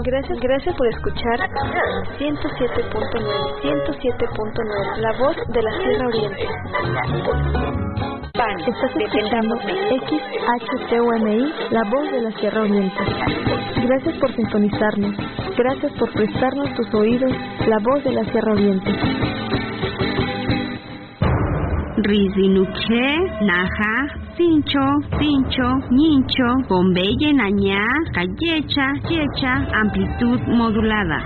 Gracias por escuchar 107.9, la voz de la Sierra Oriente. Estás escuchando XHTUMI, la voz de la Sierra Oriente. Gracias por sintonizarnos. Gracias por prestarnos tus oídos, la voz de la Sierra Oriente. Rizinuche, Naja, Sincho, Nincho, Bombeye, Nañá, Callecha, Yecha, amplitud modulada.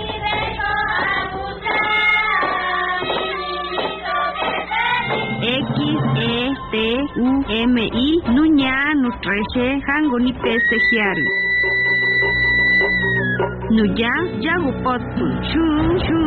XETUMI, Nuña, Nutreche, Hangonipe, Sejiari. Nuya, Yagupotpu, Chu.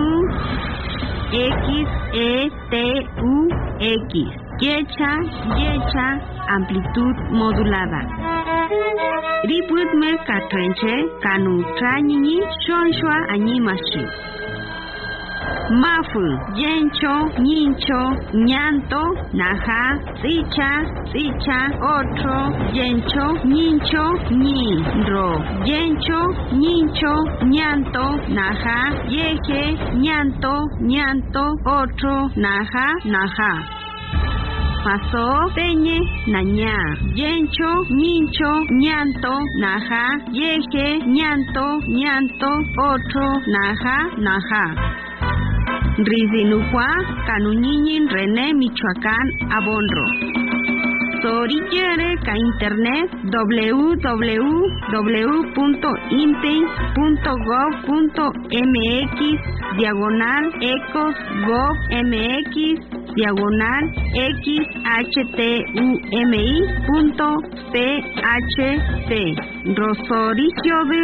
XETUX, Yecha, amplitud modulada. Riputme Katrenche, Kanu Trañini, Shonshua, Añimashi. Mafu, Yencho, Nincho, Ñanto, Naja, Sicha, Otro, Yencho, Nincho, Ro, Yencho, Nincho, Ñanto, Naja, Yeje, Ñanto, Otro, Naja. Pasó, Teñe, Nañá, Yencho, Nincho, Ñanto, Naja, Yeje, Ñanto, Otro, Naja. Rizinujua, Canuñiñin, René, Michoacán, Abonro. Sorillere, ca internet, www.impenj.gov.mx/XHTUMI.phc. Rosoricio de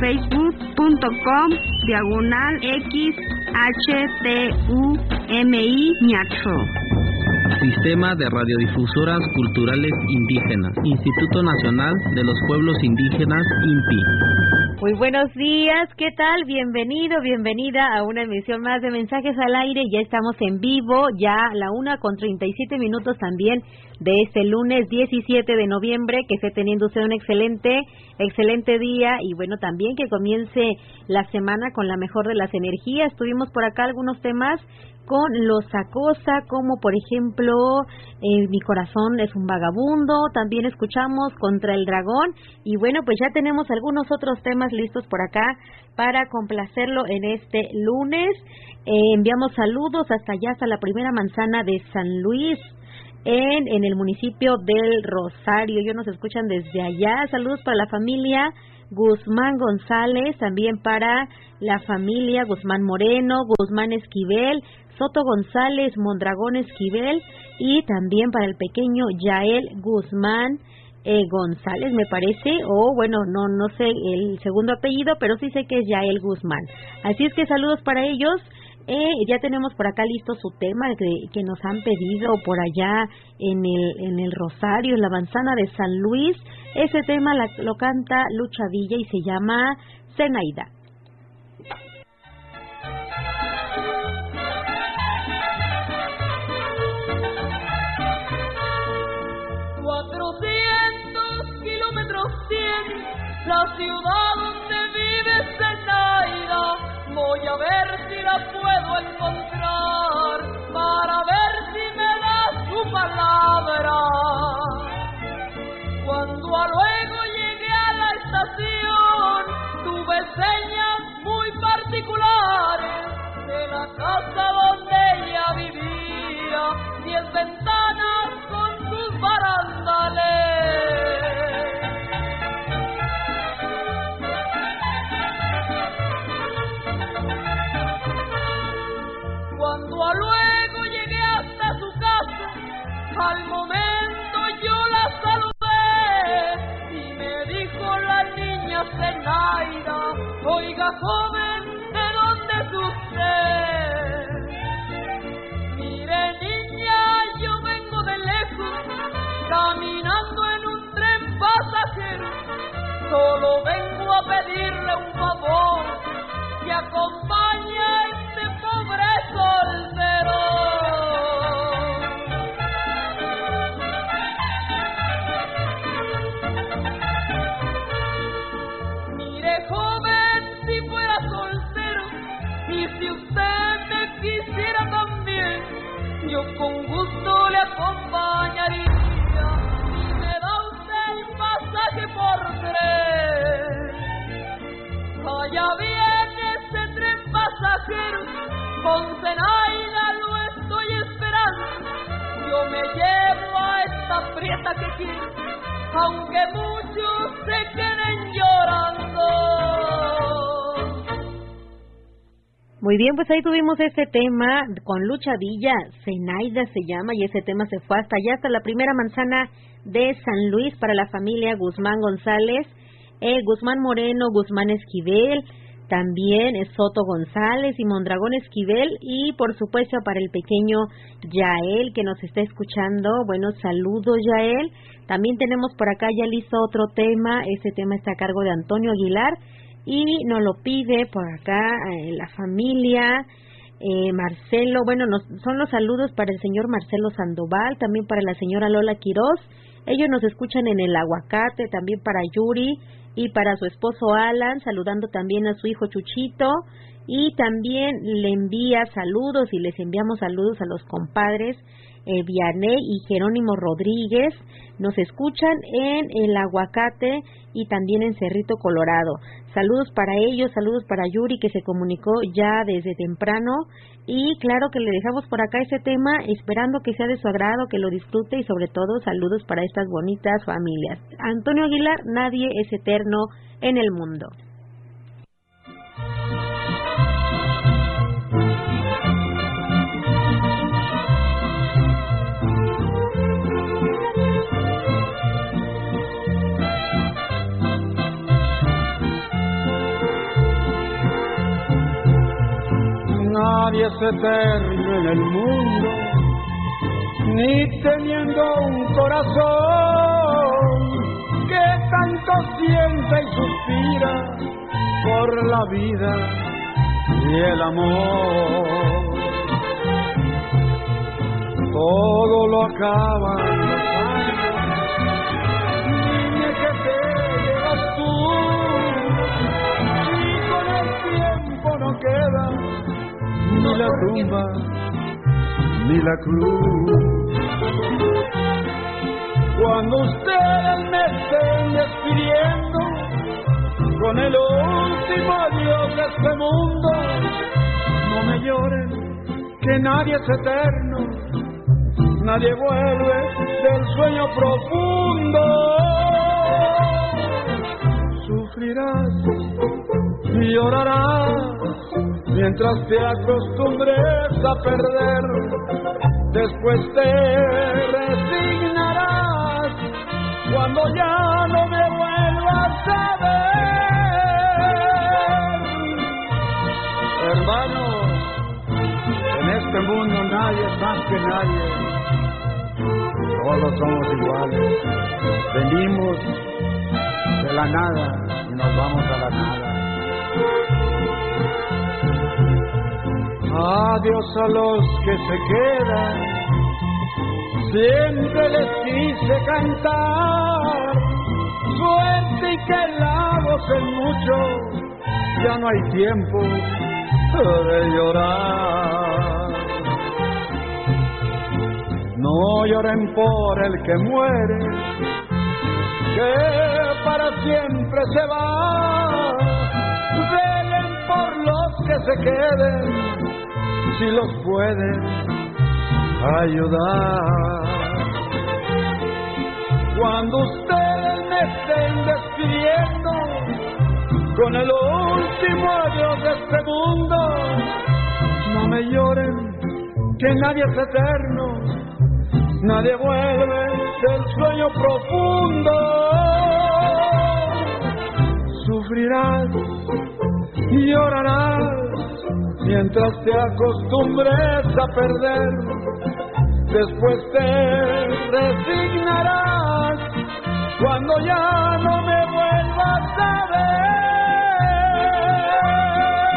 facebook.com/XHTUMI Ñacho. Sistema de Radiodifusoras Culturales Indígenas, Instituto Nacional de los Pueblos Indígenas, INPI. Muy buenos días, ¿qué tal? Bienvenida a una emisión más de Mensajes al Aire. Ya estamos en vivo, ya a la 1:37 también de este lunes 17 de noviembre, que esté teniendo usted un excelente día y bueno, también que comience la semana con la mejor de las energías. Tuvimos por acá algunos temas con los Acosa, como por ejemplo Mi corazón es un vagabundo. También escuchamos Contra el dragón y bueno, pues ya tenemos algunos otros temas listos por acá para complacerlo en este lunes. Enviamos saludos hasta allá, hasta la primera manzana de San Luis, en el municipio del Rosario. Ellos nos escuchan desde allá. Saludos para la familia Guzmán González, también para la familia Guzmán Moreno, Guzmán Esquivel, Soto González, Mondragón Esquivel y también para el pequeño Yael Guzmán González, me parece, o bueno, no sé el segundo apellido, pero sí sé que es Yael Guzmán. Así es que saludos para ellos. Ya tenemos por acá listo su tema que nos han pedido por allá en el Rosario, en la manzana de San Luis. Ese tema lo canta Lucha Villa y se llama Zenaida. La ciudad donde vive Zenaida, voy a ver si la puedo encontrar, para ver si me da su palabra. Cuando luego llegué a la estación, tuve señas muy particulares de la casa donde ella vivía, 10 ventanas con sus barandales. Cuando luego llegué hasta su casa, al momento yo la saludé y me dijo la niña Zenaida: oiga joven, ¿de dónde es usted? Mire niña, yo vengo de lejos, caminando en un tren pasajero, solo vengo a pedirle un favor, que acompañe a este pobre soltero. Mire joven, si fuera soltero, y si usted me quisiera también, yo con gusto le acompañaría. Y me da usted el pasaje por tren. Allá viene ese tren pasajero, con Zenaida lo estoy esperando. Yo me llevo a esta prieta que quiero, aunque muchos se queden llorando. Muy bien, pues ahí tuvimos este tema con Lucha Villa, Zenaida se llama, y ese tema se fue hasta allá, hasta la primera manzana de San Luis para la familia Guzmán González, Guzmán Moreno, Guzmán Esquivel, también Soto González y Mondragón Esquivel, y por supuesto para el pequeño Yael que nos está escuchando. Bueno, saludos Yael. También tenemos por acá ya listo otro tema, ese tema está a cargo de Antonio Aguilar y nos lo pide por acá la familia Marcelo. Bueno, son los saludos para el señor Marcelo Sandoval, también para la señora Lola Quiroz. Ellos nos escuchan en el Aguacate, también para Yuri y para su esposo Alan, saludando también a su hijo Chuchito, y también le envía saludos y les enviamos saludos a los compadres Vianey y Jerónimo Rodríguez. Nos escuchan en el Aguacate y también en Cerrito Colorado. Saludos para ellos, saludos para Yuri que se comunicó ya desde temprano, y claro que le dejamos por acá este tema esperando que sea de su agrado, que lo disfrute, y sobre todo saludos para estas bonitas familias. Antonio Aguilar, nadie es eterno en el mundo. Nadie es eterno en el mundo, ni teniendo un corazón que tanto siente y suspira por la vida y el amor. Todo lo acaban los años, niña, que te llevas tú, y con el tiempo no queda ni la tumba, ni la cruz. Cuando ustedes me estén despidiendo con el último adiós de este mundo, no me lloren, que nadie es eterno, nadie vuelve del sueño profundo. Sufrirás y llorarás mientras te acostumbres a perder, después te resignarás cuando ya no me vuelvas a ver. Hermanos, en este mundo nadie es más que nadie, todos somos iguales, venimos de la nada y nos vamos a la nada. Adiós a los que se quedan, siempre les quise cantar, suerte y que la gocen mucho, ya no hay tiempo de llorar. No lloren por el que muere, que para siempre se va, velen por los que se queden, si los pueden ayudar. Cuando ustedes me estén despidiendo con el último adiós de este mundo, no me lloren, que nadie es eterno, nadie vuelve del sueño profundo. Sufrirás y llorarás mientras te acostumbres a perder, después te resignarás cuando ya no me vuelvas a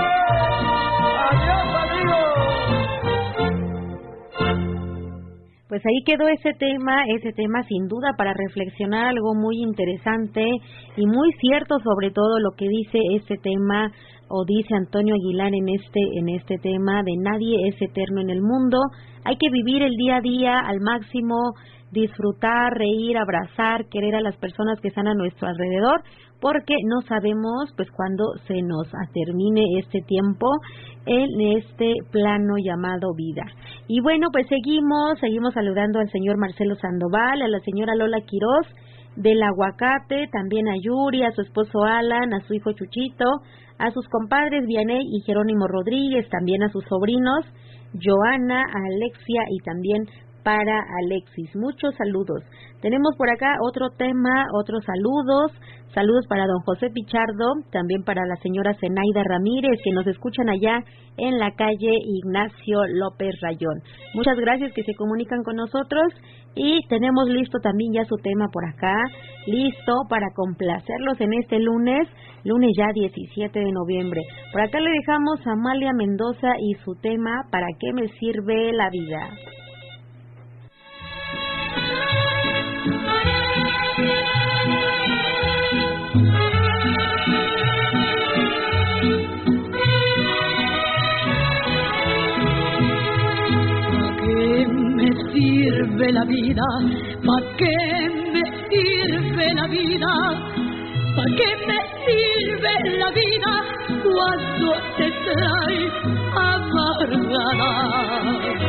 ver. Adiós, amigos. Pues Pues ahí quedó ese tema sin duda para reflexionar, algo muy interesante y muy cierto, sobre todo lo que dice este tema o dice Antonio Aguilar en este tema de nadie es eterno en el mundo. Hay que vivir el día a día al máximo, disfrutar, reír, abrazar, querer a las personas que están a nuestro alrededor, porque no sabemos pues cuándo se nos termine este tiempo en este plano llamado vida. Y bueno, pues seguimos saludando al señor Marcelo Sandoval, a la señora Lola Quiroz del Aguacate, también a Yuri, a su esposo Alan, a su hijo Chuchito, a sus compadres Vianey y Jerónimo Rodríguez, también a sus sobrinos Joana, a Alexia y también para Alexis. Muchos saludos. Tenemos por acá otro tema, otros saludos para don José Pichardo, también para la señora Zenaida Ramírez, que nos escuchan allá en la calle Ignacio López Rayón. Muchas gracias que se comunican con nosotros y tenemos listo también ya su tema por acá, listo para complacerlos en este lunes ya 17 de noviembre. Por acá le dejamos a Amalia Mendoza y su tema ¿Para qué me sirve la vida? Sirve la vida, ¿para qué me sirve la vida? ¿Para qué me sirve la vida cuando te trae amargada?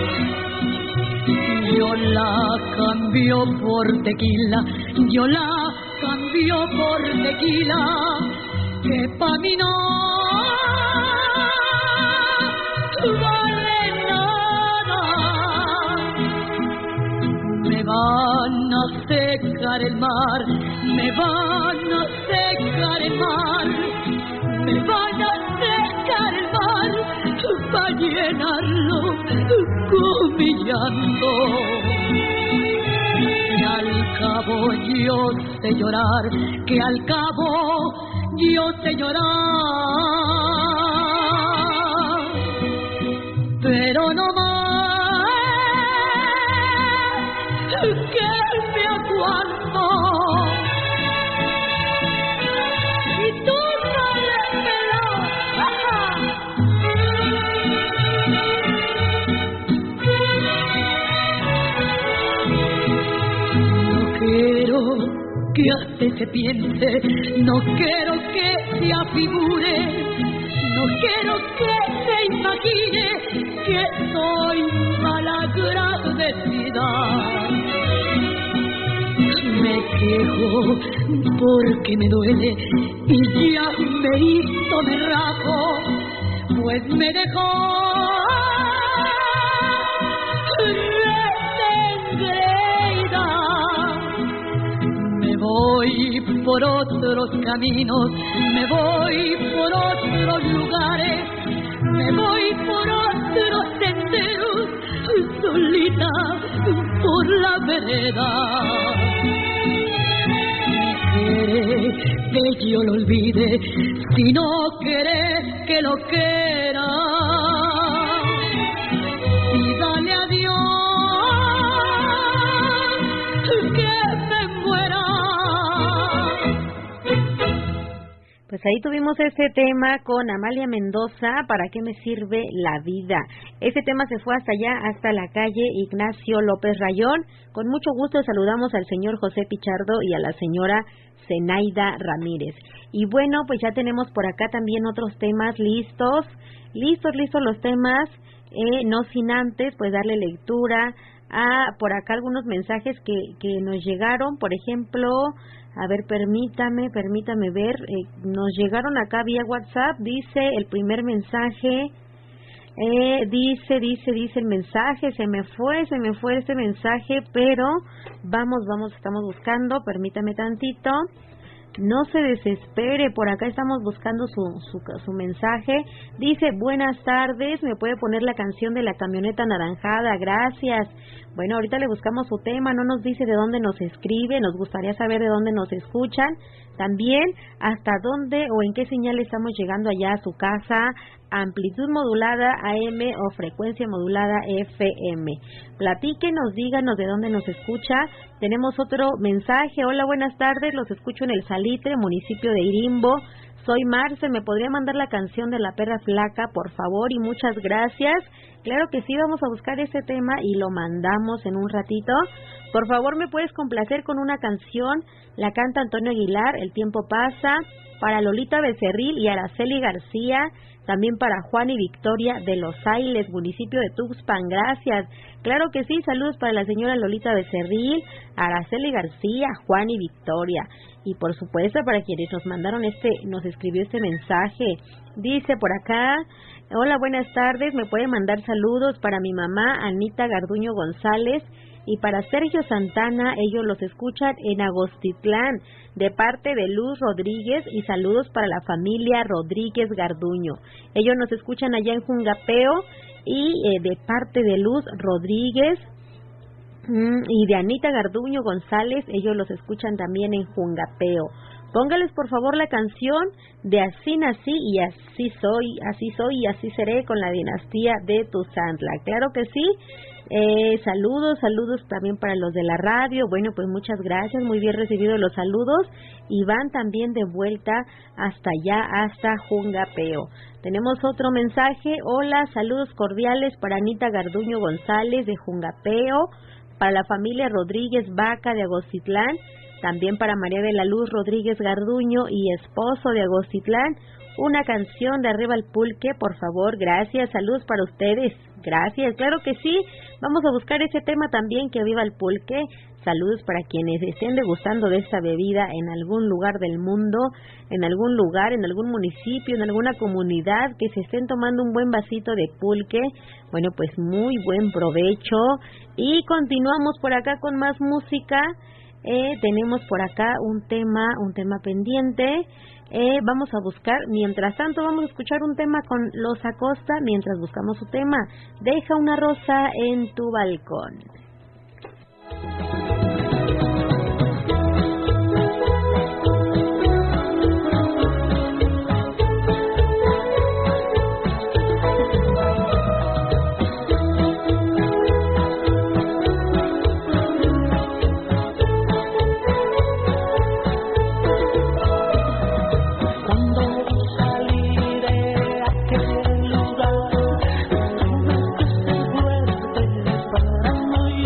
Yo la cambio por tequila, yo la cambio por tequila, que pa' mí no vale nada. Me van a secar el mar, me van a secar el mar, me van a secar el mar, para llenarlo con mi llanto. Que al cabo yo sé llorar, que al cabo yo sé llorar, pero no más que me aguanto. Y tú sálemelo, no quiero que hasta se piense, no quiero que se afigure, no quiero que se imagine que soy malagradecida. Me quejo porque me duele y ya me hizo me rajo, pues me dejó desengreída. Me voy por otros caminos, me voy por otros lugares, me voy por otros senderos, solita por la vereda. Quiere que yo lo olvide, si no quiere que lo quiera, y dale adiós, que me muera. Pues ahí tuvimos ese tema con Amalia Mendoza, ¿para qué me sirve la vida? Ese tema se fue hasta allá, hasta la calle Ignacio López Rayón. Con mucho gusto saludamos al señor José Pichardo y a la señora Zenaida Ramírez. Y bueno, pues ya tenemos por acá también otros temas listos los temas, no sin antes pues darle lectura a por acá algunos mensajes que nos llegaron. Por ejemplo, a ver, permítame ver, nos llegaron acá vía WhatsApp. Dice el primer mensaje, dice el mensaje, se me fue este mensaje, pero vamos, estamos buscando, permítame tantito. No se desespere, por acá estamos buscando su mensaje. Dice, buenas tardes, ¿me puede poner la canción de la camioneta anaranjada? Gracias. Bueno, ahorita le buscamos su tema, no nos dice de dónde nos escribe, nos gustaría saber de dónde nos escuchan, también hasta dónde o en qué señal estamos llegando allá a su casa, amplitud modulada AM o frecuencia modulada FM. Platíquenos, díganos de dónde nos escucha. Tenemos otro mensaje. Hola, buenas tardes, los escucho en El Salitre, municipio de Irimbo. Soy Marce, ¿me podría mandar la canción de La Perra Flaca, por favor? Y muchas gracias. Claro que sí, vamos a buscar ese tema y lo mandamos en un ratito. Por favor, ¿me puedes complacer con una canción? La canta Antonio Aguilar, El Tiempo Pasa, para Lolita Becerril y Araceli García, también para Juan y Victoria de Los Ailes, municipio de Tuxpan. Gracias. Claro que sí, saludos para la señora Lolita Becerril, Araceli García, Juan y Victoria. Y por supuesto para quienes nos mandaron nos escribió este mensaje. Dice por acá, hola, buenas tardes, me puede mandar saludos para mi mamá Anita Garduño González y para Sergio Santana, ellos los escuchan en Agostitlán, de parte de Luz Rodríguez, y saludos para la familia Rodríguez Garduño. Ellos nos escuchan allá en Jungapeo y de parte de Luz Rodríguez y de Anita Garduño González, ellos los escuchan también en Jungapeo. Póngales por favor la canción de Así nací y así soy y así seré con la dinastía de Tuzantla. Claro que sí. Saludos también para los de la radio. Bueno, pues muchas gracias, muy bien recibidos los saludos y van también de vuelta hasta allá, hasta Jungapeo. Tenemos otro mensaje. Hola, saludos cordiales para Anita Garduño González de Jungapeo, para la familia Rodríguez Vaca de Agostitlán, también para María de la Luz Rodríguez Garduño y esposo de Agostitlán. Una canción de Arriba el Pulque, por favor. Gracias, saludos para ustedes. Gracias, claro que sí. Vamos a buscar ese tema también, que viva el pulque. Saludos para quienes estén degustando de esta bebida en algún lugar del mundo, en algún lugar, en algún municipio, en alguna comunidad, que se estén tomando un buen vasito de pulque. Bueno, pues muy buen provecho. Y continuamos por acá con más música. Tenemos por acá un tema pendiente. Vamos a buscar, mientras tanto vamos a escuchar un tema con Los Acosta, mientras buscamos su tema. Deja una rosa en tu balcón. Para no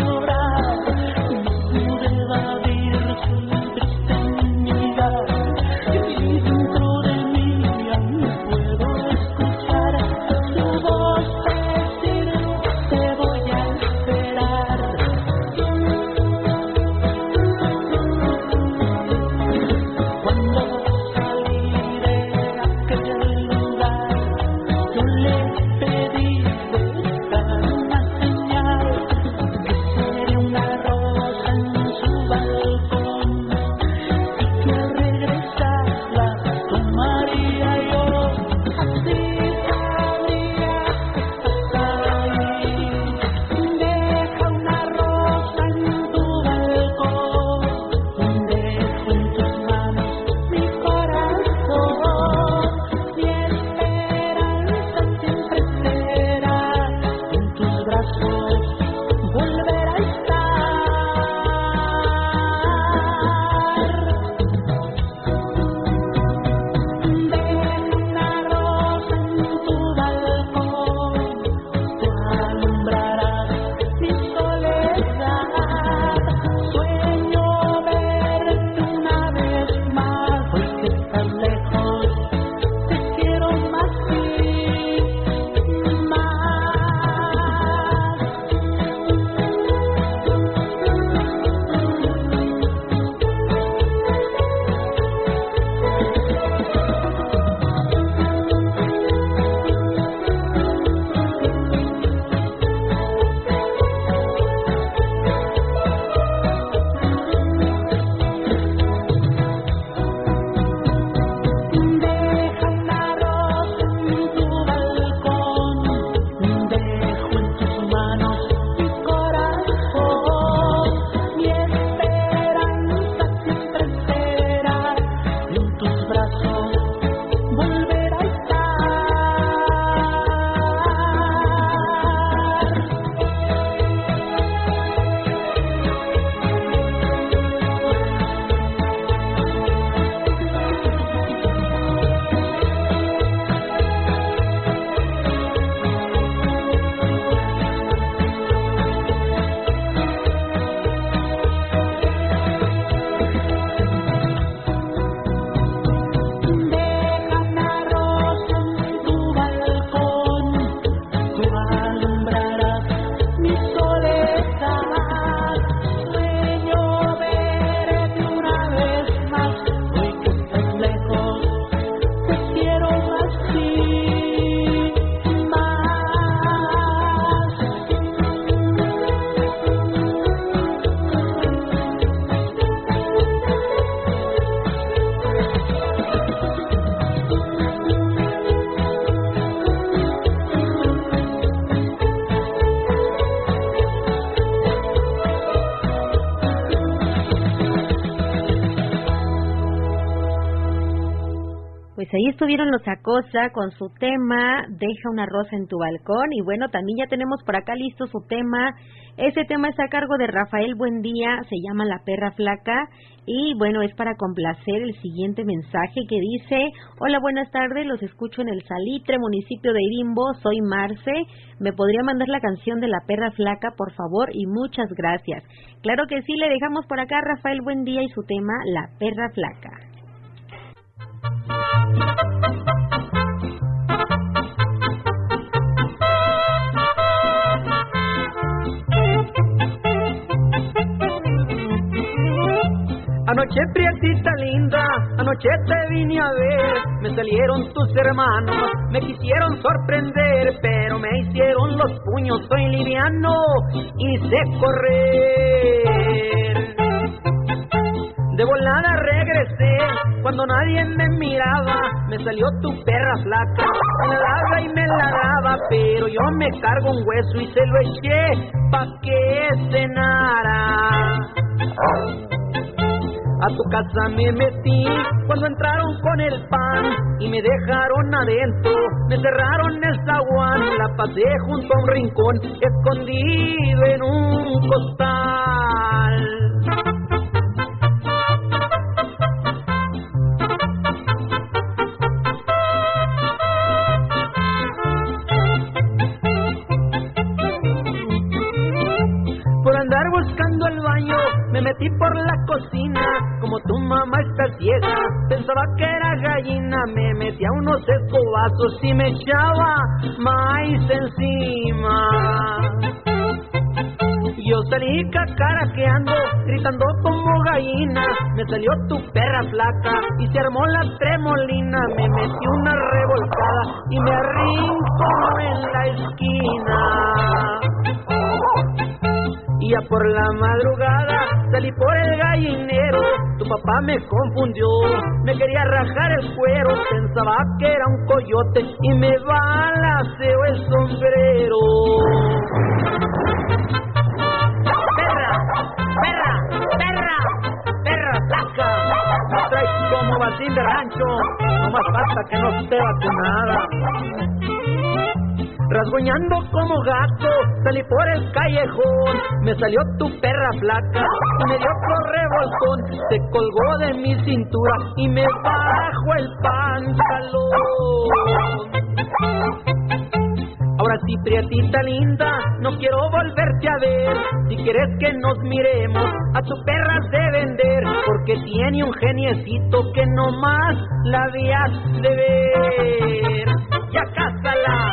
estuvieron los Acosa con su tema Deja una rosa en tu balcón. Y bueno, también ya tenemos por acá listo su tema. Ese tema está a cargo de Rafael Buendía, se llama La Perra Flaca. Y bueno, es para complacer el siguiente mensaje que dice: hola, buenas tardes, los escucho en el Salitre, municipio de Irimbo, soy Marce. ¿Me podría mandar la canción de La Perra Flaca, por favor? Y muchas gracias. Claro que sí, le dejamos por acá a Rafael Buendía y su tema La Perra Flaca. Anoche, prietita linda, anoche te vine a ver. Me salieron tus hermanos, me quisieron sorprender, pero me hicieron los puños, soy liviano y sé correr. De volada regresé, cuando nadie me miraba, me salió tu perra flaca, me la daba y me la daba, pero yo me cargo un hueso y se lo eché pa' que cenara. A tu casa me metí cuando entraron con el pan y me dejaron adentro, me cerraron el zaguán, la pasé junto a un rincón, escondido en un costal. Por andar buscando el baño, me metí por la cocina, como tu mamá está ciega, pensaba que era gallina, me metí a unos escobazos y me echaba maíz encima. Yo salí cacaraqueando, gritando como gallina, me salió tu perra flaca y se armó la tremolina, me metí una revolcada y me arrincó en la esquina. Y ya por la madrugada salí por el gallinero, tu papá me confundió, me quería rajar el cuero, pensaba que era un coyote y me balaceó el sombrero. Perra, perra, perra, perra flaca, me traes como batín de rancho, no más falta que no esté vacunada. Rasguñando como gato, salí por el callejón, me salió tu perra flaca y me dio otro revolcón, se colgó de mi cintura y me bajó el pantalón. Ahora sí, prietita linda, no quiero volverte a ver, si quieres que nos miremos, a tu perra has de vender, porque tiene un geniecito que nomás la habías de ver. ¡Ya cásala!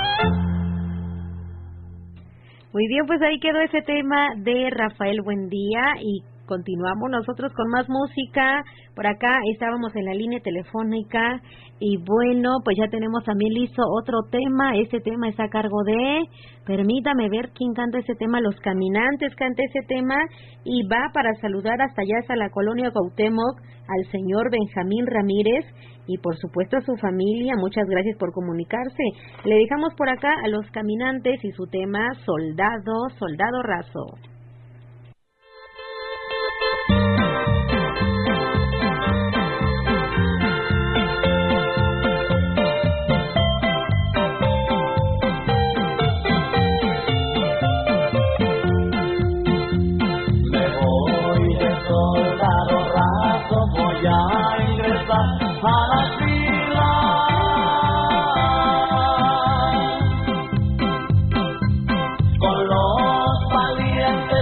Muy bien, pues ahí quedó ese tema de Rafael Buendía y continuamos nosotros con más música. Por acá estábamos en la línea telefónica y bueno, pues ya tenemos también listo otro tema. Este tema está a cargo de, permítame ver quién canta ese tema, Los Caminantes canta ese tema y va para saludar hasta allá, hasta la colonia Cuauhtémoc, al señor Benjamín Ramírez y por supuesto a su familia. Muchas gracias por comunicarse. Le dejamos por acá a Los Caminantes y su tema Soldado, Soldado Raso. Con los valientes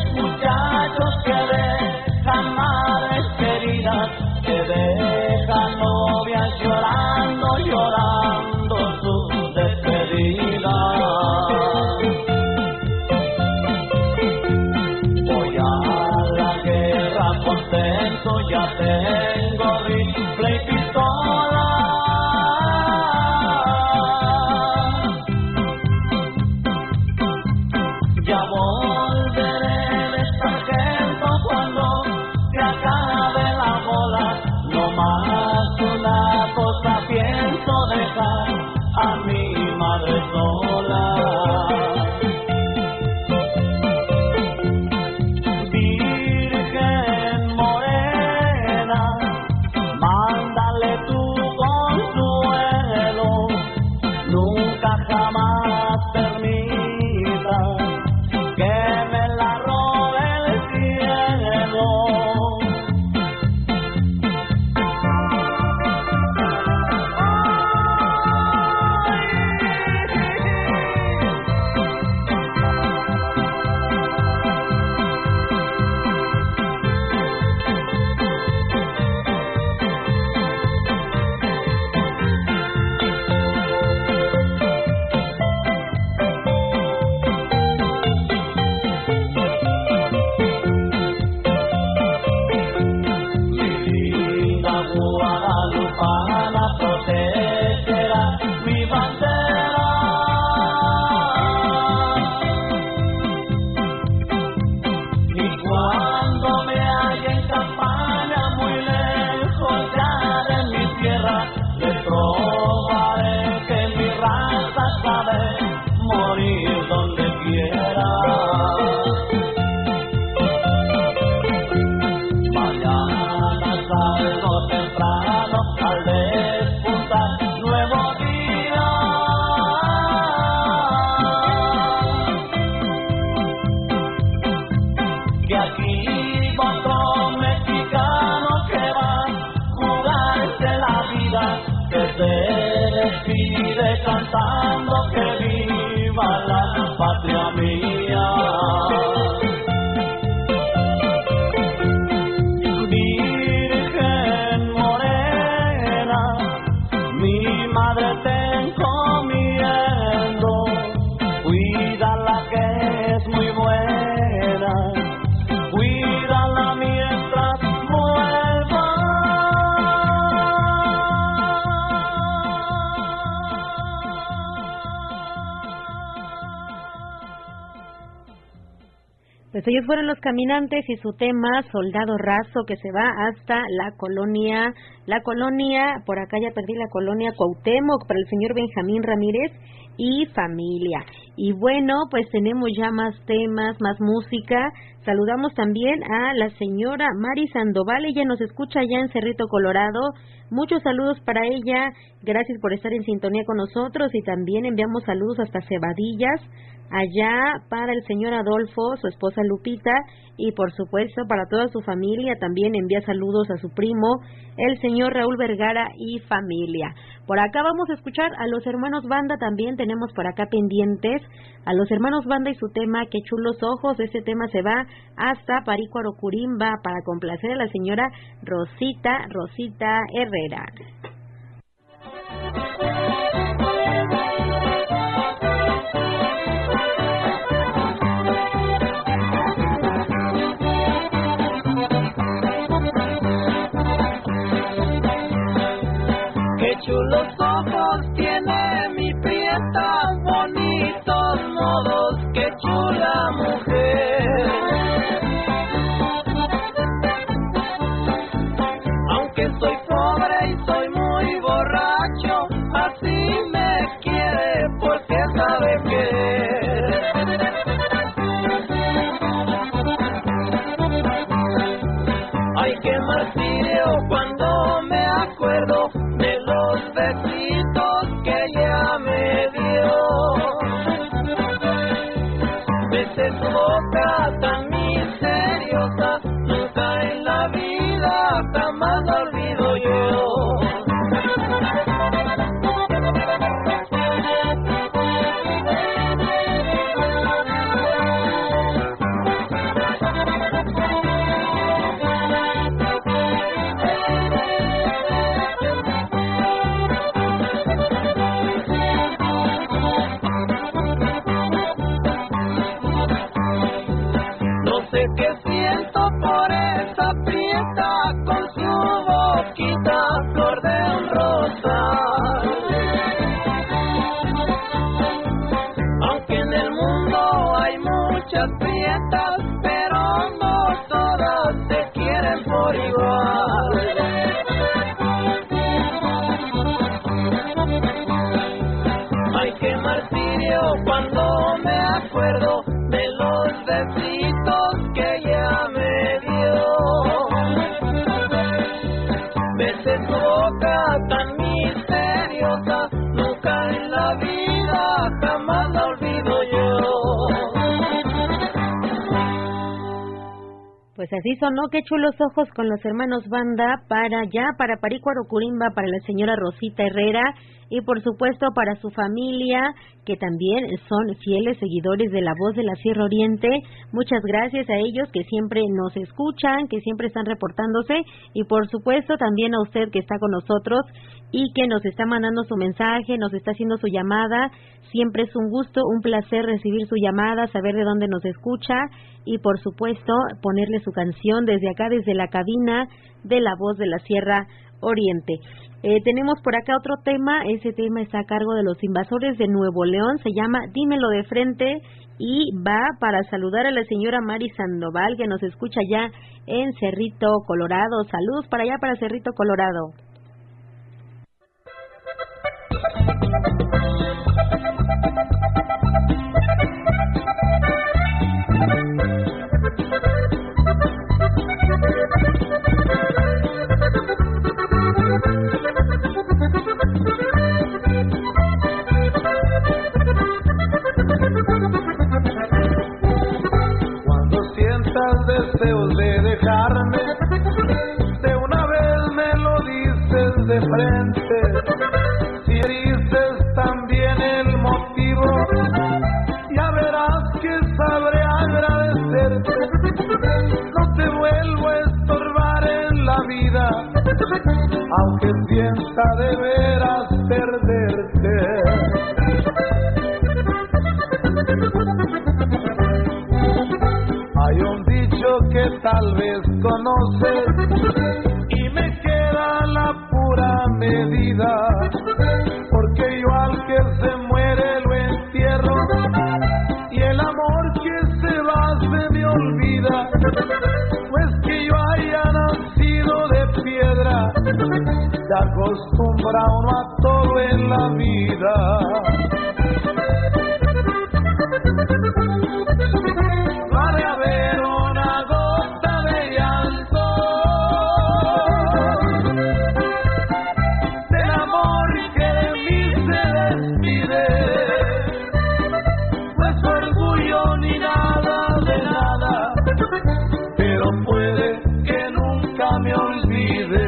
cantando que viva la patria mía. Virgen morena, mi madre te encomiendo, cuídala que es muy buena, cuídala mientras vuelva. Pues ellos fueron Los Caminantes y su tema Soldado Raso, que se va hasta la colonia, por acá ya perdí, la colonia Cuauhtémoc, para el señor Benjamín Ramírez y familia. Y bueno, pues tenemos ya más temas, más música. Saludamos también a la señora Mari Sandoval, ella nos escucha allá en Cerrito Colorado. Muchos saludos para ella, gracias por estar en sintonía con nosotros, y también enviamos saludos hasta Cebadillas, allá para el señor Adolfo, su esposa Lupita, y por supuesto para toda su familia. También envía saludos a su primo, el señor Raúl Vergara y familia. Por acá vamos a escuchar a los hermanos Banda, también tenemos por acá pendientes a los hermanos Banda y su tema Qué chulos ojos. Este tema se va hasta Parícuaro, Curimba, para complacer a la señora Rosita Herrera. Qué chulos ojos tiene mi prieta, bonitos modos, qué chula mujer. Aunque soy pobre y soy muy borracho, así me quiere porque sabe querer. Ay, qué martirio cuando me acuerdo de los besitos que ella me dio. Besé su boca tan misteriosa, nunca en la vida jamás la olvido yo. Que siento por esa prieta con su boquita flor de un rosal. Aunque en el mundo hay muchas prietas, pero no todas te quieren por igual. Ay, qué martirio cuando me acuerdo de los besitos que ella me dio. Besé su boca tan misteriosa, nunca en la vida jamás la olvido yo. Pues así sonó Qué chulos ojos con los hermanos Banda para Parícuaro, Curimba, para la señora Rosita Herrera y por supuesto para su familia, que también son fieles seguidores de La Voz de la Sierra Oriente. Muchas gracias a ellos que siempre nos escuchan, que siempre están reportándose, y por supuesto también a usted que está con nosotros y que nos está mandando su mensaje, nos está haciendo su llamada. Siempre es un gusto, un placer recibir su llamada, saber de dónde nos escucha y por supuesto ponerle su canción desde acá, desde la cabina de La Voz de la Sierra Oriente. Tenemos por acá otro tema, ese tema está a cargo de los Invasores de Nuevo León, se llama Dímelo de Frente y va para saludar a la señora Mari Sandoval que nos escucha ya en Cerrito Colorado. Saludos para allá, para Cerrito Colorado. Cuando sientas deseos de dejarme, de una vez me lo dices. quererte. Hay un dicho que tal vez conoces y me queda la pura medida, porque yo al que se muere lo entierro y el amor que se va se me olvida. Pues que yo haya nacido de piedra, se acostumbra uno a todo en la vida. No ha de haber una gota de llanto del amor que de mí se despide, no es orgullo ni nada de nada, pero puede que nunca me olvide.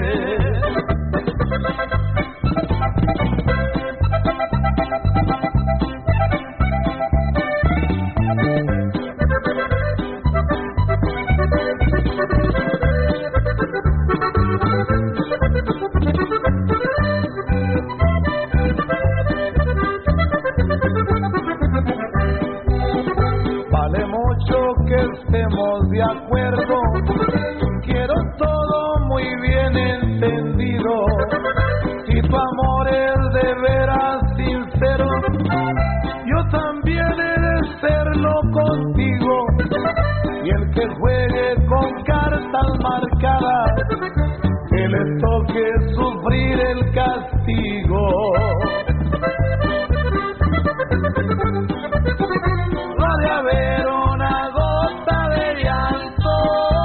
Vale mucho que estemos de acuerdo, quiero todo muy bien entendido. Si tu amor es de veras sincero, yo también he de serlo contigo. Y el que juegue con cartas marcadas, que le toque sufrir el castigo. No ha de haber una gota de llanto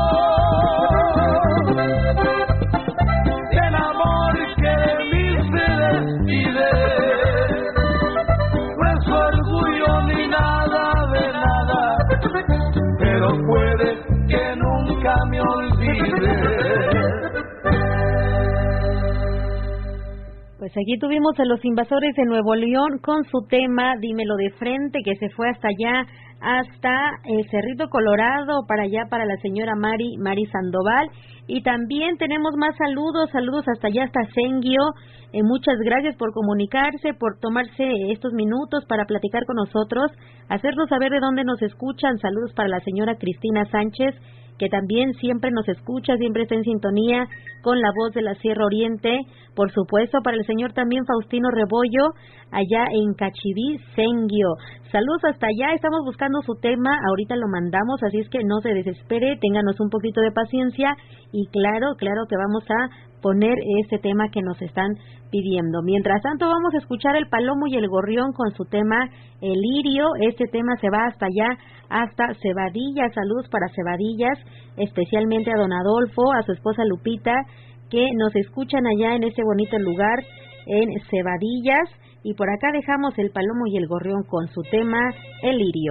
del amor que de mí se despide, no es orgullo ni nada de nada, pero puede que nunca me olvide. Pues aquí tuvimos a los Invasores de Nuevo León con su tema Dímelo de Frente, que se fue hasta allá, hasta el Cerrito Colorado, para allá, para la señora Mari Sandoval. Y también tenemos más saludos hasta allá, hasta Senguio. Muchas gracias por comunicarse, por tomarse estos minutos para platicar con nosotros, hacernos saber de dónde nos escuchan. Saludos para la señora Cristina Sánchez, que también siempre nos escucha, siempre está en sintonía con La Voz de la Sierra Oriente. Por supuesto, para el señor también Faustino Rebollo, allá en Cachiví, Senguio. Saludos hasta allá, estamos buscando su tema, ahorita lo mandamos, así es que no se desespere, ténganos un poquito de paciencia y claro que vamos a poner este tema que nos están pidiendo. Mientras tanto, vamos a escuchar El Palomo y el Gorrión con su tema El Lirio. Este tema se va hasta allá, hasta Cebadillas. Saludos para Cebadillas, especialmente a don Adolfo, a su esposa Lupita, que nos escuchan allá en ese bonito lugar en Cebadillas. Y por acá dejamos El Palomo y el Gorrión con su tema El Lirio.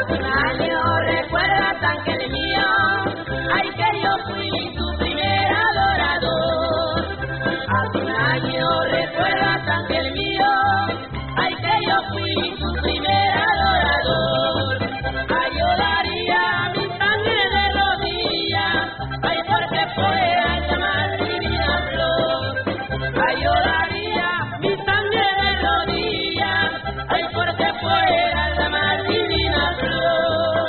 Hace un año, recuerdas, ángel mío, ay que yo fui tu primer adorador. Hace un año, recuerdas, ángel mío, ay que yo fui tu primer adorador. Ay, yo daría mi sangre de rodillas, ay porque fuera la más divina flor. Ay, yo daría mi sangre de rodillas, ay porque fuera la más divina flor.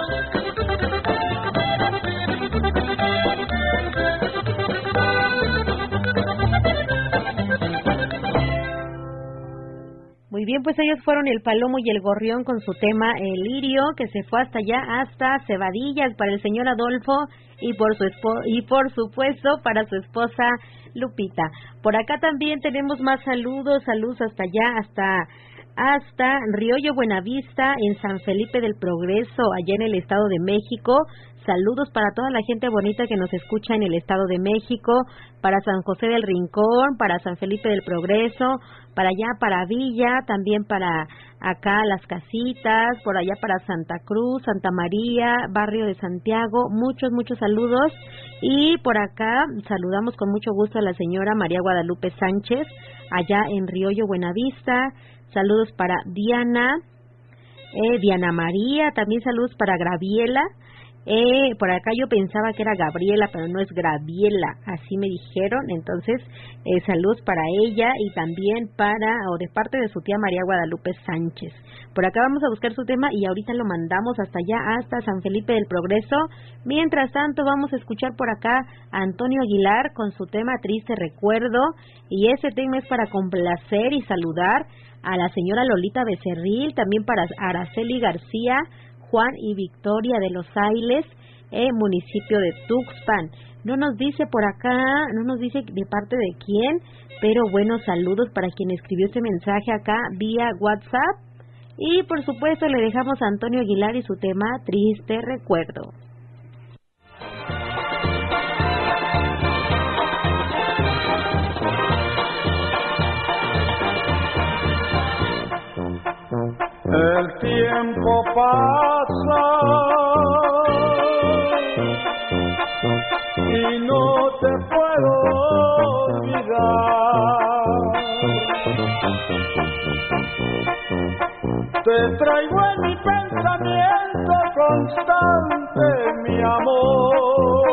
Muy bien, pues ellos fueron el Palomo y el Gorrión con su tema El Lirio, que se fue hasta allá, hasta Cebadillas, para el señor Adolfo y por supuesto para su esposa Lupita. Por acá también tenemos más saludos hasta allá, hasta Riollo Buenavista, en San Felipe del Progreso, allá en el Estado de México. Saludos para toda la gente bonita que nos escucha en el Estado de México, para San José del Rincón, para San Felipe del Progreso, para allá, para Villa, también para acá Las Casitas, por allá para Santa Cruz, Santa María, Barrio de Santiago. Muchos saludos. Y por acá saludamos con mucho gusto a la señora María Guadalupe Sánchez, allá en Riollo Buenavista. Saludos para Diana María, también saludos para Graviela. Por acá yo pensaba que era Gabriela, pero no es Graviela, así me dijeron. Entonces, saludos para ella y también de parte de su tía María Guadalupe Sánchez. Por acá vamos a buscar su tema y ahorita lo mandamos hasta allá, hasta San Felipe del Progreso. Mientras tanto, vamos a escuchar por acá a Antonio Aguilar con su tema Triste Recuerdo, y ese tema es para complacer y saludar a la señora Lolita Becerril, también para Araceli García, Juan y Victoria de Los Ailes, municipio de Tuxpan. No nos dice por acá, no nos dice de parte de quién, pero bueno, saludos para quien escribió este mensaje acá vía WhatsApp. Y por supuesto le dejamos a Antonio Aguilar y su tema Triste Recuerdo. El tiempo pasa y no te puedo olvidar. Te traigo en mi pensamiento constante, mi amor.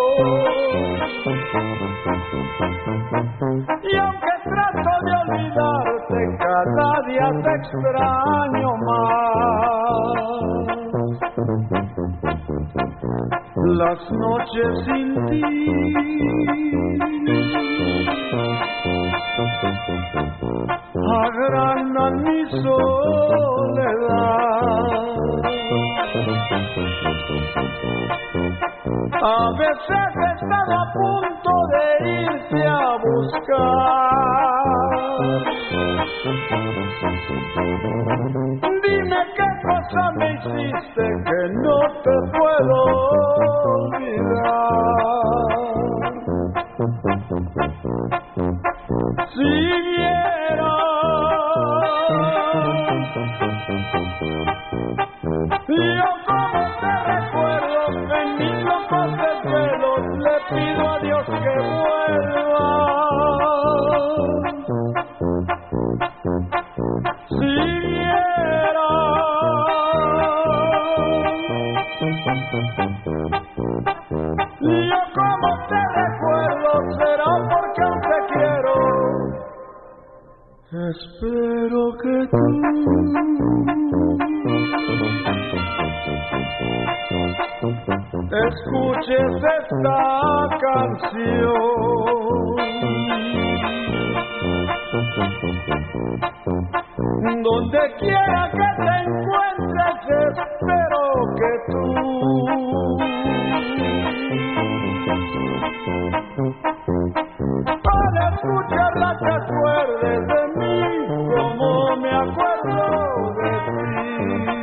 Y aunque trato de olvidarte, cada día te extraño más. Las noches sin ti agrandan mi soledad. A veces he estado a punto de irte a buscar. Dime qué cosa me hiciste que no te puedo olvidar. Si vieras yo como te recuerdo en mis ojos desvelos, le pido a Dios que vuelva. Si vieras yo como te recuerdo, será porque aún te quiero. Espero que tú escuches esta canción. Donde quiera que te encuentres, espero que tú al escucharla te acuerdes de mí como me acuerdo de ti.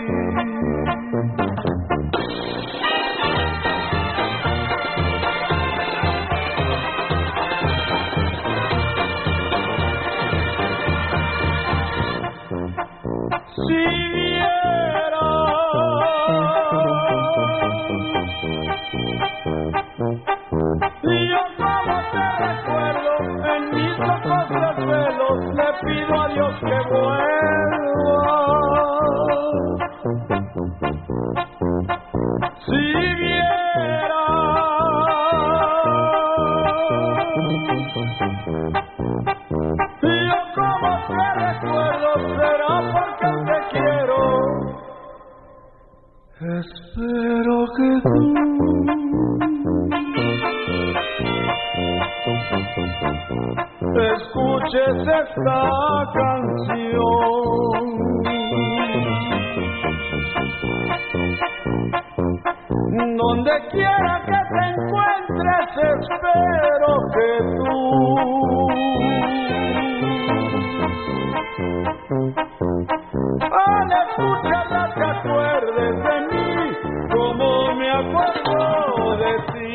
Si vieras Espero que tú escuches esta canción, donde quiera que te encuentres. Espero que tú al escucharla te acuerdes de mí, como me acuerdo de ti.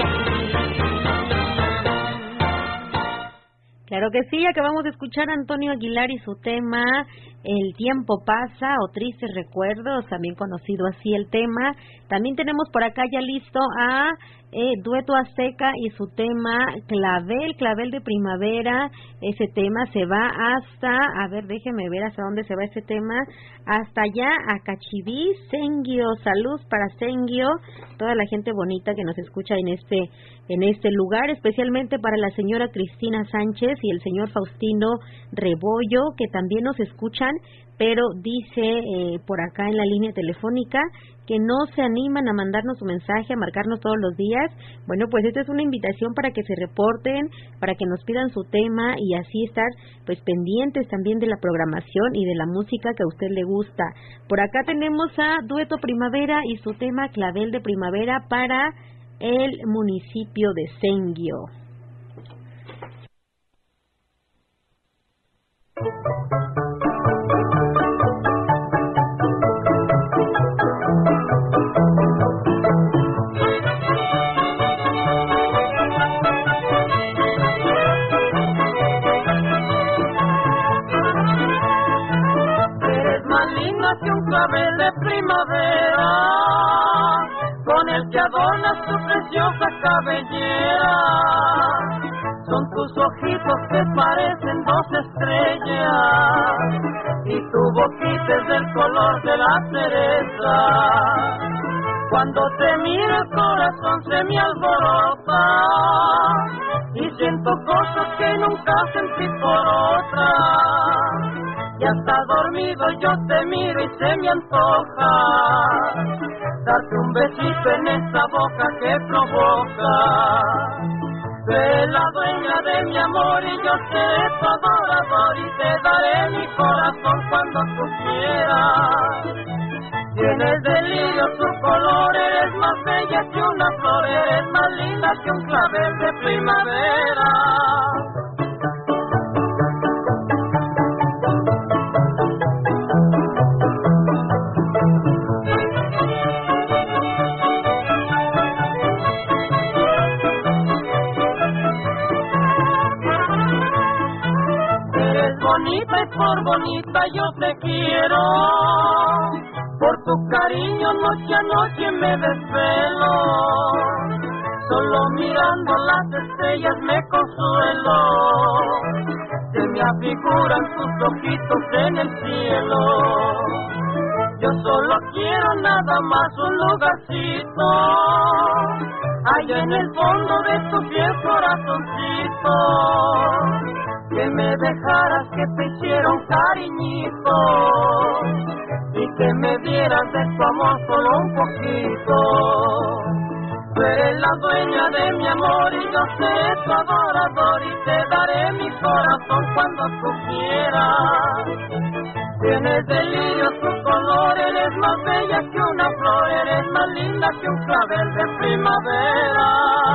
Claro que sí, acabamos de escuchar a Antonio Aguilar y su tema El tiempo pasa o Tristes recuerdos, también conocido así el tema. También tenemos por acá ya listo a Dueto Azteca y su tema Clavel de primavera. Ese tema se va hasta, a ver, déjeme ver hasta dónde se va ese tema, hasta allá a Cachiví, Senguio. Salud para Senguio, toda la gente bonita que nos escucha en este lugar, especialmente para la señora Cristina Sánchez y el señor Faustino Rebollo, que también nos escuchan, pero dice por acá en la línea telefónica que no se animan a mandarnos su mensaje, a marcarnos todos los días. Bueno, pues esta es una invitación para que se reporten, para que nos pidan su tema y así estar pues pendientes también de la programación y de la música que a usted le gusta. Por acá tenemos a Dueto Primavera y su tema Clavel de primavera para el municipio de Senguio. Que un clavel de primavera, con el que adornas tu preciosa cabellera. Son tus ojitos que parecen dos estrellas, y tu boquita es del color de la cereza. Cuando te miro el corazón se me alborota, y siento cosas que nunca sentí por otra. Y hasta dormido yo te miro y se me antoja darte un besito en esa boca que provoca. Sé la dueña de mi amor y yo seré tu adorador, y te daré mi corazón cuando tú quieras. Tienes delirio tu color, eres más bella que una flor, eres más linda que un clavel de primavera. Bonita y por bonita yo te quiero, por tu cariño noche a noche me desvelo, solo mirando las estrellas me consuelo, se me afiguran tus ojitos en el cielo. Yo solo quiero nada más un lugarcito, allá en el fondo de tu fiel corazoncito, que me dejaras, que te hiciera un cariñito y que me dieras de tu amor solo un poquito. Tú eres la dueña de mi amor y yo seré tu adorador, y te daré mi corazón cuando tú quieras. Tienes delirio tu color, eres más bella que una flor, eres más linda que un clavel de primavera.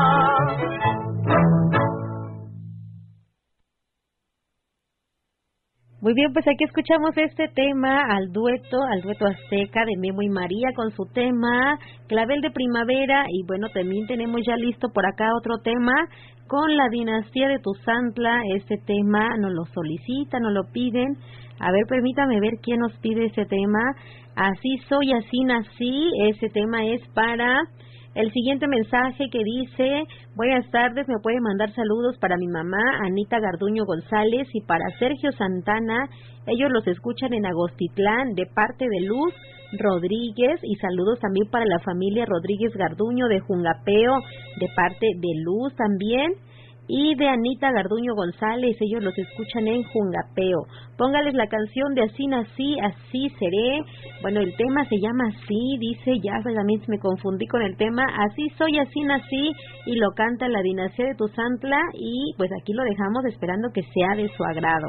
Muy bien, pues aquí escuchamos este tema al dueto Azteca de Memo y María con su tema Clavel de Primavera. Y bueno, también tenemos ya listo por acá otro tema con la dinastía de Tuzantla. Este tema nos lo solicitan, nos lo piden. A ver, permítame ver quién nos pide ese tema. Así soy, así nací. Ese tema es para el siguiente mensaje que dice: buenas tardes, me puede mandar saludos para mi mamá Anita Garduño González y para Sergio Santana. Ellos los escuchan en Agostitlán de parte de Luz Rodríguez, y saludos también para la familia Rodríguez Garduño de Jungapeo de parte de Luz también. y de Anita Garduño González, ellos los escuchan en Jungapeo. Póngales la canción de Así nací, así seré. Bueno, el tema se llama Así, dice, ya también me confundí con el tema, Así soy, así nací, y lo canta la dinastía de Tuzantla, y pues aquí lo dejamos esperando que sea de su agrado.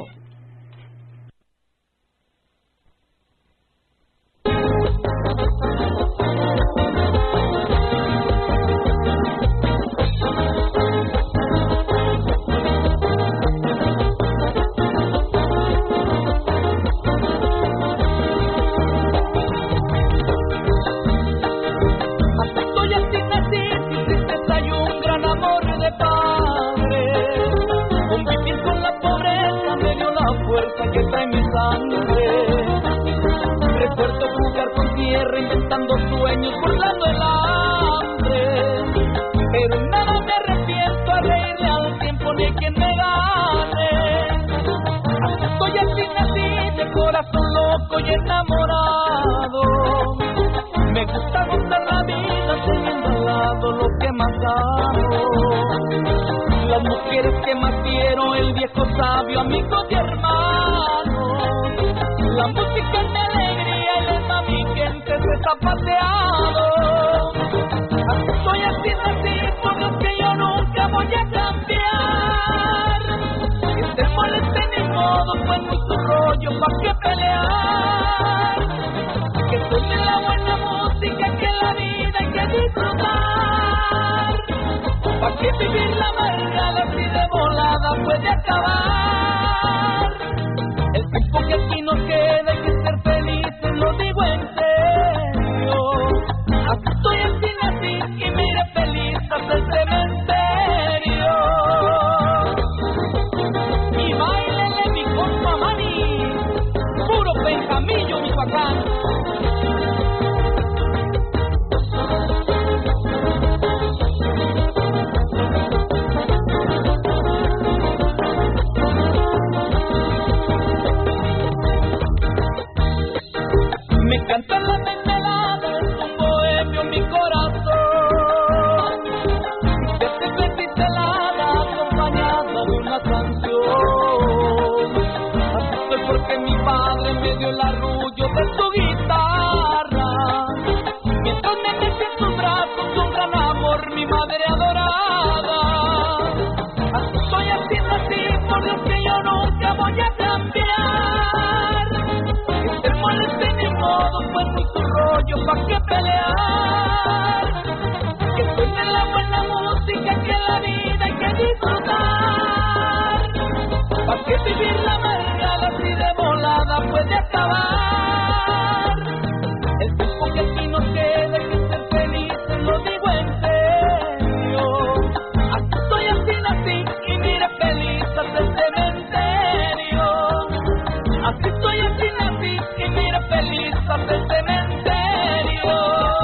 Que trae mi sangre. Recuerdo jugar con tierra, inventando sueños, burlando el hambre. Pero en nada me arrepiento, a reírle al tiempo ni quien me gane. Estoy así nací, de corazón loco y enamorado. Me gusta gozar la vida, teniendo al lado lo que más amo. Las mujeres que más quiero, el viejo sabio, amigo y hermano. La música es mi alegría y el mami que se está paseado. Soy así nací, por lo que yo nunca voy a cambiar. Que te moleste ni modo, pues no es tu rollo, ¿pa' qué pelear? Que suene la buena música, que la vida hay que disfrutar. ¿Pa' qué vivir la amargada si de volada puede acabar? El tiempo que aquí nos queda hay que ser felices, lo digo en serio. Así estoy, así nací y me iré feliz hasta el cementerio. Y báilele mi compa Mani, puro Benjamillo, Michoacán. Me canta la mermelada, es un bohemio mi corazón. Este besito helada acompañada de una canción. Así estoy porque mi padre me dio el arrullo de su guitarra. Mientras me mete en sus brazos un gran amor, mi madre adorada. Así soy, así nací, por Dios que yo nunca voy a cambiar. Que te moleste ni modo, pues no es tu rollo, ¿pa' qué pelear? Que suene la buena música, que la vida hay que disfrutar. ¿Pa' qué vivir la amargada si de volada puede acabar? El tiempo que aquí nos queda hay que ser felices, lo digo en serio. Aquí estoy, así nací y mire feliz hasta el cementerio. Así estoy, así nací y mire feliz hasta el cementerio.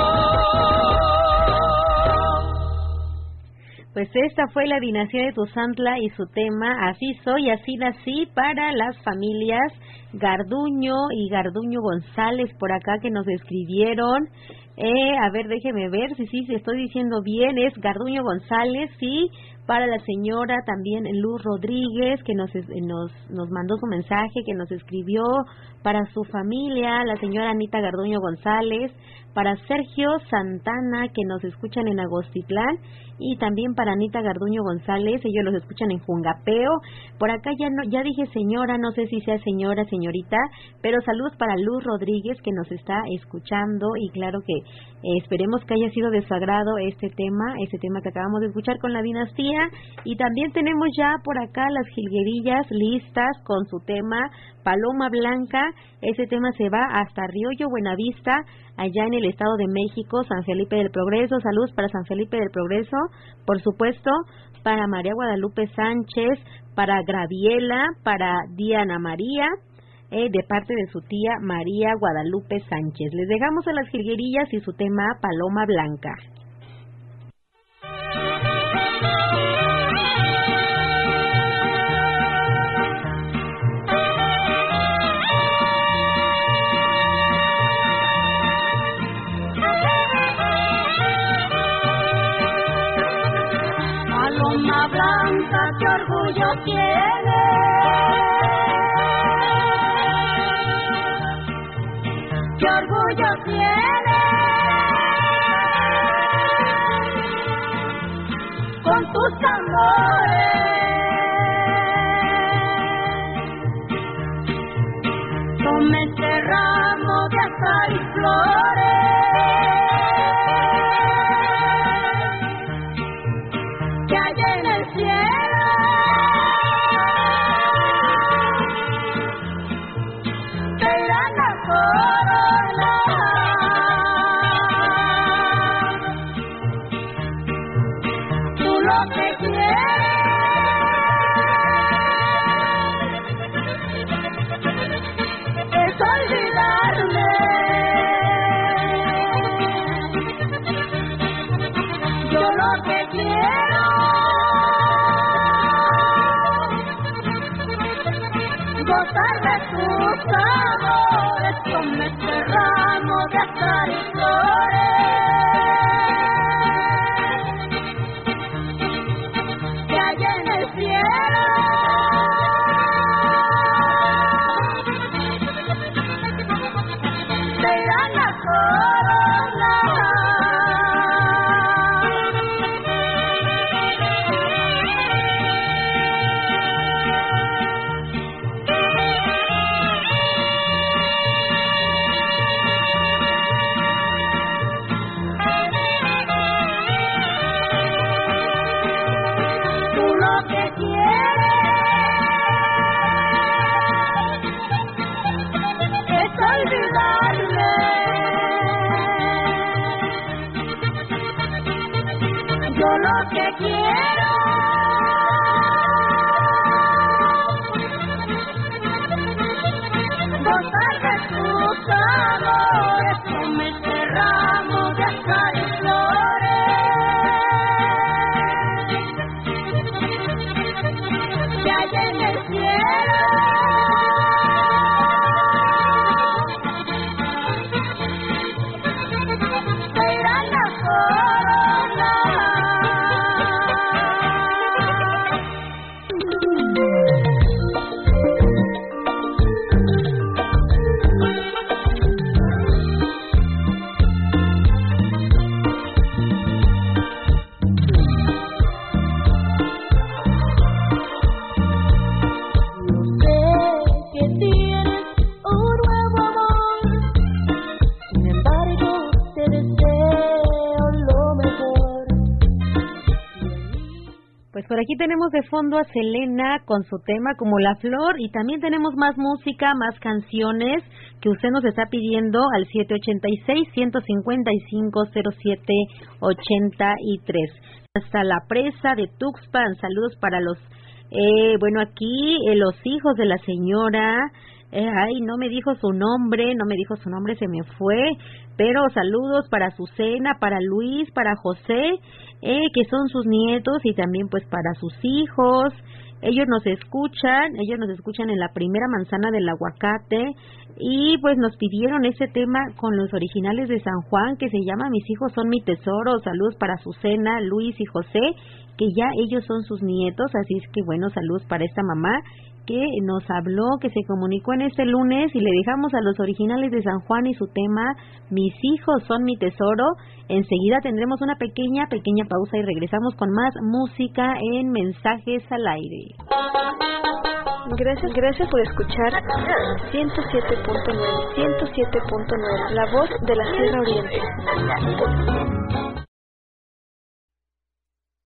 Pues esta fue la dinastía de Tuzantla y su tema Así soy, así nací, para las familias Garduño y Garduño González por acá que nos escribieron. A ver, déjeme ver si estoy diciendo bien, es Garduño González, sí, para la señora también Luz Rodríguez, que nos mandó su mensaje, que nos escribió, para su familia, la señora Anita Garduño González, para Sergio Santana, que nos escuchan en Agostitlán, y también para Anita Garduño González, ellos los escuchan en Jungapeo. Por acá ya dije señora, no sé si sea señora, señorita, pero saludos para Luz Rodríguez, que nos está escuchando, y claro que esperemos que haya sido de su agrado este tema que acabamos de escuchar con la dinastía. Y también tenemos ya por acá las jilguerillas listas con su tema Paloma Blanca. Ese tema se va hasta Riollo, Buenavista, allá en el Estado de México, San Felipe del Progreso. Saludos para San Felipe del Progreso, por supuesto, para María Guadalupe Sánchez, para Graviela, para Diana María, de parte de su tía María Guadalupe Sánchez. Les dejamos a las jilguerillas y su tema Paloma Blanca. Paloma dama blanca, qué orgullo tiene. Qué orgullo tiene con tus amores. Tome este ramo de azahar y flores que hay en el cielo. Te irán a coronar. Tú lo que quieres es olvidarme. Yo lo que quiero gozar de tus amores con este ramo de azahar y flores que hay en el cielo. Te irán a coronar. Tú lo que quieres es olvidarme. Yo lo que quiero gozar de tus amores con este ramo de azahar y flores que hay en el cielo. Te irán a coronar. Yo sé que tienes un nuevo amor, sin embargo te deseo lo mejor. Pues por aquí tenemos de fondo a Selena con su tema Como la Flor, y también tenemos más música, más canciones que usted nos está pidiendo al 786-155-0783. Hasta la presa de Tuxpan, saludos para los, bueno, aquí los hijos de la señora. Ay, no me dijo su nombre, se me fue, pero saludos para Azucena, para Luis, para José, que son sus nietos, y también pues para sus hijos. Ellos nos escuchan en la primera manzana del aguacate, y pues nos pidieron ese tema con los originales de San Juan que se llama Mis hijos son mi tesoro. Saludos para Azucena, Luis y José, que ya ellos son sus nietos, así es que bueno, saludos para esta mamá que nos habló, que se comunicó en este lunes, y le dejamos a los originales de San Juan y su tema Mis hijos son mi tesoro. Enseguida tendremos una pequeña pausa y regresamos con más música en Mensajes al Aire. Gracias por escuchar 107.9, la voz de la Sierra Oriente.